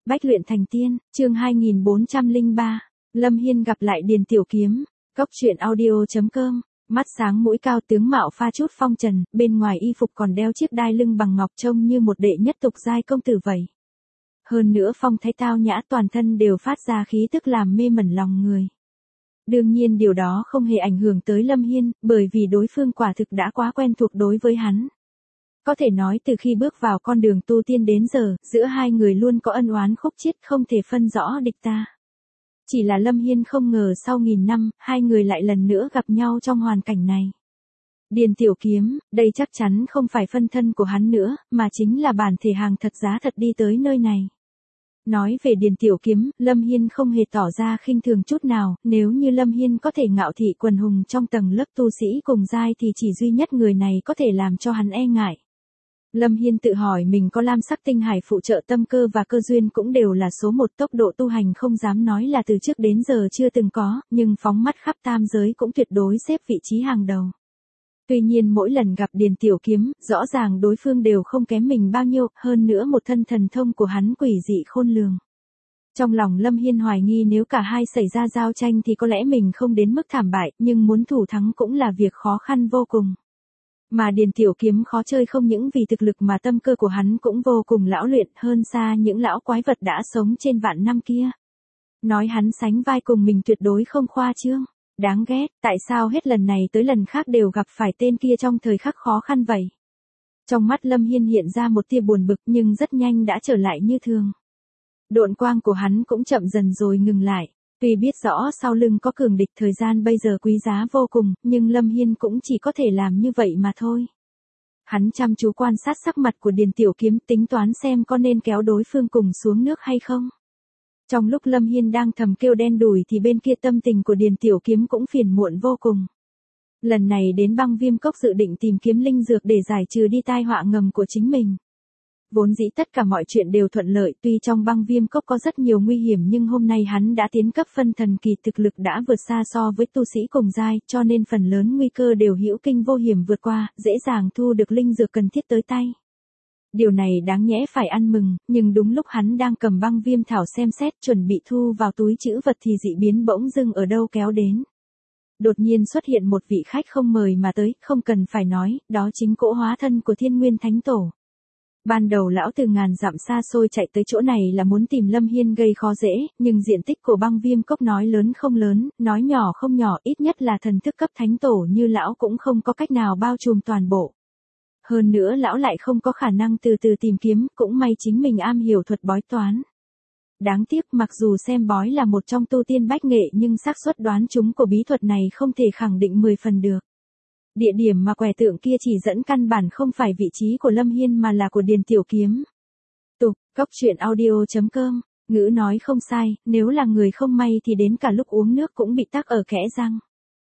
Bách luyện thành tiên, chương 2403. Lâm Hiên gặp lại Điền Tiểu Kiếm. Cốc truyện audio.com. Mắt sáng mũi cao, tướng mạo pha chút phong trần, bên ngoài y phục còn đeo chiếc đai lưng bằng ngọc, trông như một đệ nhất tục giai công tử vậy. Hơn nữa phong thái tao nhã, toàn thân đều phát ra khí tức làm mê mẩn lòng người. Đương nhiên điều đó không hề ảnh hưởng tới Lâm Hiên, bởi vì đối phương quả thực đã quá quen thuộc đối với hắn. Có thể nói từ khi bước vào con đường tu tiên đến giờ, giữa hai người luôn có ân oán khúc chiết, không thể phân rõ địch ta. Chỉ là Lâm Hiên không ngờ sau nghìn năm, hai người lại lần nữa gặp nhau trong hoàn cảnh này. Điền Tiểu Kiếm, đây chắc chắn không phải phân thân của hắn nữa, mà chính là bản thể hàng thật giá thật đi tới nơi này. Nói về Điền Tiểu Kiếm, Lâm Hiên không hề tỏ ra khinh thường chút nào, nếu như Lâm Hiên có thể ngạo thị quần hùng trong tầng lớp tu sĩ cùng giai thì chỉ duy nhất người này có thể làm cho hắn e ngại. Lâm Hiên tự hỏi mình có lam sắc tinh hải phụ trợ, tâm cơ và cơ duyên cũng đều là số một, tốc độ tu hành không dám nói là từ trước đến giờ chưa từng có, nhưng phóng mắt khắp tam giới cũng tuyệt đối xếp vị trí hàng đầu. Tuy nhiên mỗi lần gặp Điền Tiểu Kiếm, rõ ràng đối phương đều không kém mình bao nhiêu, hơn nữa một thân thần thông của hắn quỷ dị khôn lường. Trong lòng Lâm Hiên hoài nghi nếu cả hai xảy ra giao tranh thì có lẽ mình không đến mức thảm bại, nhưng muốn thủ thắng cũng là việc khó khăn vô cùng. Mà Điền Tiểu Kiếm khó chơi không những vì thực lực mà tâm cơ của hắn cũng vô cùng lão luyện, hơn xa những lão quái vật đã sống trên vạn năm kia. Nói hắn sánh vai cùng mình tuyệt đối không khoa trương. Đáng ghét, tại sao hết lần này tới lần khác đều gặp phải tên kia trong thời khắc khó khăn vậy? Trong mắt Lâm Hiên hiện ra một tia buồn bực nhưng rất nhanh đã trở lại như thường. Độn quang của hắn cũng chậm dần rồi ngừng lại. Tuy biết rõ sau lưng có cường địch, thời gian bây giờ quý giá vô cùng, nhưng Lâm Hiên cũng chỉ có thể làm như vậy mà thôi. Hắn chăm chú quan sát sắc mặt của Điền Tiểu Kiếm, tính toán xem có nên kéo đối phương cùng xuống nước hay không. Trong lúc Lâm Hiên đang thầm kêu đen đủi thì bên kia tâm tình của Điền Tiểu Kiếm cũng phiền muộn vô cùng. Lần này đến Băng Viêm Cốc dự định tìm kiếm linh dược để giải trừ đi tai họa ngầm của chính mình. Vốn dĩ tất cả mọi chuyện đều thuận lợi, tuy trong Băng Viêm Cốc có rất nhiều nguy hiểm nhưng hôm nay hắn đã tiến cấp phân thần kỳ, thực lực đã vượt xa so với tu sĩ cùng giai, cho nên phần lớn nguy cơ đều hữu kinh vô hiểm vượt qua, dễ dàng thu được linh dược cần thiết tới tay. Điều này đáng nhẽ phải ăn mừng, nhưng đúng lúc hắn đang cầm băng viêm thảo xem xét chuẩn bị thu vào túi trữ vật thì dị biến bỗng dưng ở đâu kéo đến. Đột nhiên xuất hiện một vị khách không mời mà tới, không cần phải nói, đó chính cỗ hóa thân của Thiên Nguyên Thánh Tổ. Ban đầu lão từ ngàn dặm xa xôi chạy tới chỗ này là muốn tìm Lâm Hiên gây khó dễ, nhưng diện tích của Băng Viêm Cốc nói lớn không lớn, nói nhỏ không nhỏ, ít nhất là thần thức cấp thánh tổ như lão cũng không có cách nào bao trùm toàn bộ. Hơn nữa lão lại không có khả năng từ từ tìm kiếm, cũng may chính mình am hiểu thuật bói toán. Đáng tiếc mặc dù xem bói là một trong tu tiên bách nghệ nhưng xác suất đoán chúng của bí thuật này không thể khẳng định 10 phần được. Địa điểm mà quẻ tượng kia chỉ dẫn căn bản không phải vị trí của Lâm Hiên mà là của Điền Tiểu Kiếm. Cốc truyện audio.com, ngữ nói không sai, nếu là người không may thì đến cả lúc uống nước cũng bị tắc ở kẽ răng.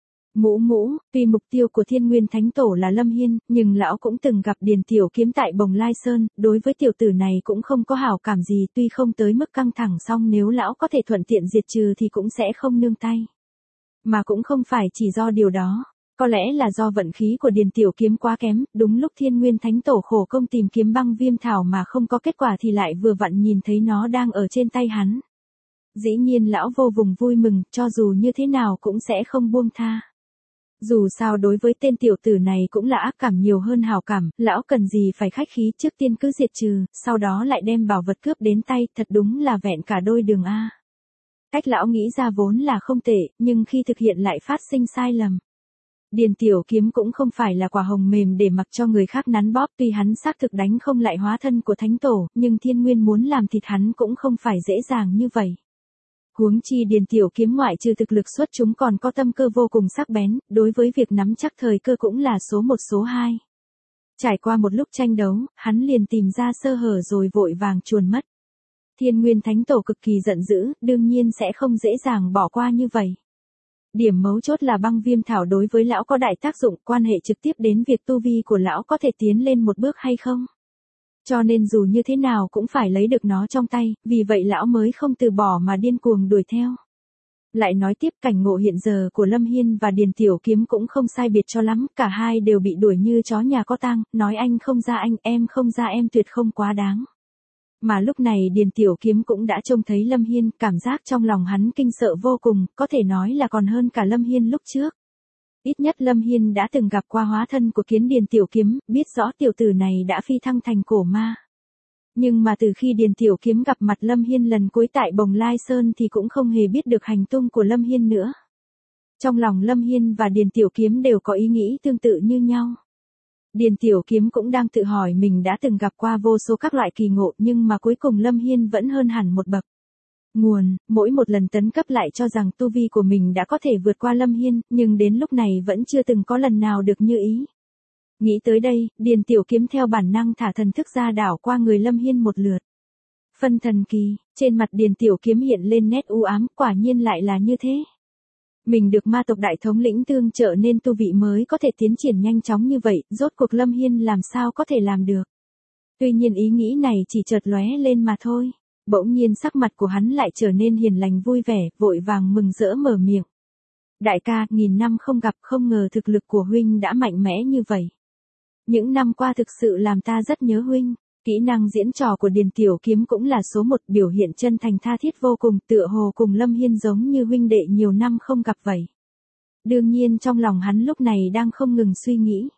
Tuy mục tiêu của Thiên Nguyên Thánh Tổ là Lâm Hiên, nhưng lão cũng từng gặp Điền Tiểu Kiếm tại Bồng Lai Sơn, đối với tiểu tử này cũng không có hảo cảm gì, tuy không tới mức căng thẳng song nếu lão có thể thuận tiện diệt trừ thì cũng sẽ không nương tay. Mà cũng không phải chỉ do điều đó, có lẽ là do vận khí của Điền Tiểu Kiếm quá kém, đúng lúc Thiên Nguyên Thánh Tổ khổ công tìm kiếm băng viêm thảo mà không có kết quả thì lại vừa vặn nhìn thấy nó đang ở trên tay hắn. Dĩ nhiên lão vô cùng vui mừng, cho dù như thế nào cũng sẽ không buông tha. Dù sao đối với tên tiểu tử này cũng là ác cảm nhiều hơn hảo cảm, lão cần gì phải khách khí, trước tiên cứ diệt trừ, sau đó lại đem bảo vật cướp đến tay, thật đúng là vẹn cả đôi đường a. Cách lão nghĩ ra vốn là không tệ, nhưng khi thực hiện lại phát sinh sai lầm. Điền Tiểu Kiếm cũng không phải là quả hồng mềm để mặc cho người khác nắn bóp, tuy hắn xác thực đánh không lại hóa thân của Thánh Tổ, nhưng Thiên Nguyên muốn làm thịt hắn cũng không phải dễ dàng như vậy. Huống chi Điền Tiểu Kiếm ngoại trừ thực lực xuất chúng còn có tâm cơ vô cùng sắc bén, đối với việc nắm chắc thời cơ cũng là số 1 số 2. Trải qua một lúc tranh đấu, hắn liền tìm ra sơ hở rồi vội vàng chuồn mất. Thiên Nguyên Thánh Tổ cực kỳ giận dữ, đương nhiên sẽ không dễ dàng bỏ qua như vậy. Điểm mấu chốt là băng viêm thảo đối với lão có đại tác dụng, quan hệ trực tiếp đến việc tu vi của lão có thể tiến lên một bước hay không. Cho nên dù như thế nào cũng phải lấy được nó trong tay, vì vậy lão mới không từ bỏ mà điên cuồng đuổi theo. Lại nói tiếp, cảnh ngộ hiện giờ của Lâm Hiên và Điền Tiểu Kiếm cũng không sai biệt cho lắm, cả hai đều bị đuổi như chó nhà có tang, nói anh không ra anh, em không ra em tuyệt không quá đáng. Mà lúc này Điền Tiểu Kiếm cũng đã trông thấy Lâm Hiên, cảm giác trong lòng hắn kinh sợ vô cùng, có thể nói là còn hơn cả Lâm Hiên lúc trước. Ít nhất Lâm Hiên đã từng gặp qua hóa thân của Kiến Điền Tiểu Kiếm, biết rõ tiểu tử này đã phi thăng thành cổ ma. Nhưng mà từ khi Điền Tiểu Kiếm gặp mặt Lâm Hiên lần cuối tại Bồng Lai Sơn thì cũng không hề biết được hành tung của Lâm Hiên nữa. Trong lòng Lâm Hiên và Điền Tiểu Kiếm đều có ý nghĩ tương tự như nhau. Điền Tiểu Kiếm cũng đang tự hỏi mình đã từng gặp qua vô số các loại kỳ ngộ nhưng mà cuối cùng Lâm Hiên vẫn hơn hẳn một bậc. Mỗi một lần tấn cấp lại cho rằng tu vi của mình đã có thể vượt qua Lâm Hiên, nhưng đến lúc này vẫn chưa từng có lần nào được như ý. Nghĩ tới đây, Điền Tiểu Kiếm theo bản năng thả thần thức ra đảo qua người Lâm Hiên một lượt. Phân thần kỳ, trên mặt Điền Tiểu Kiếm hiện lên nét u ám, quả nhiên lại là như thế. Mình được ma tộc đại thống lĩnh tương trợ nên tu vị mới có thể tiến triển nhanh chóng như vậy, rốt cuộc Lâm Hiên làm sao có thể làm được. Tuy nhiên ý nghĩ này chỉ chợt lóe lên mà thôi. Bỗng nhiên sắc mặt của hắn lại trở nên hiền lành vui vẻ, vội vàng mừng rỡ mở miệng. Đại ca, 1000 năm không gặp, không ngờ thực lực của huynh đã mạnh mẽ như vậy. Những năm qua thực sự làm ta rất nhớ huynh. Kỹ năng diễn trò của Điền Tiểu Kiếm cũng là số một, biểu hiện chân thành tha thiết vô cùng, tựa hồ cùng Lâm Hiên giống như huynh đệ nhiều năm không gặp vậy. Đương nhiên trong lòng hắn lúc này đang không ngừng suy nghĩ.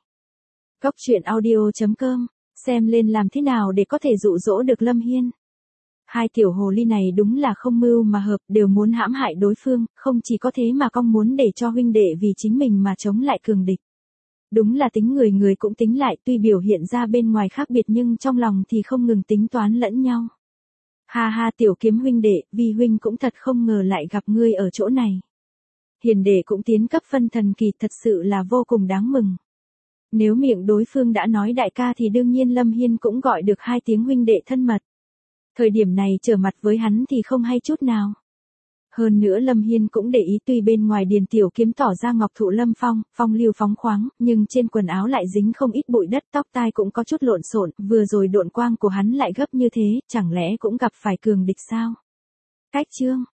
Cốc.audio.com, xem lên làm thế nào để có thể dụ dỗ được Lâm Hiên. Hai tiểu hồ ly này đúng là không mưu mà hợp, đều muốn hãm hại đối phương, không chỉ có thế mà cong muốn để cho huynh đệ vì chính mình mà chống lại cường địch. Đúng là tính người người cũng tính lại, tuy biểu hiện ra bên ngoài khác biệt nhưng trong lòng thì không ngừng tính toán lẫn nhau. Ha ha Tiểu Kiếm huynh đệ, vì huynh cũng thật không ngờ lại gặp ngươi ở chỗ này. Hiền đệ cũng tiến cấp phân thần kỳ, thật sự là vô cùng đáng mừng. Nếu miệng đối phương đã nói đại ca thì đương nhiên Lâm Hiên cũng gọi được hai tiếng huynh đệ thân mật. Thời điểm này trở mặt với hắn thì không hay chút nào. Hơn nữa Lâm Hiên cũng để ý, tuy bên ngoài Điền Tiểu Kiếm tỏ ra ngọc thụ lâm phong, phong lưu phóng khoáng, nhưng trên quần áo lại dính không ít bụi đất, tóc tai cũng có chút lộn xộn, vừa rồi độn quang của hắn lại gấp như thế, chẳng lẽ cũng gặp phải cường địch sao? Cách chương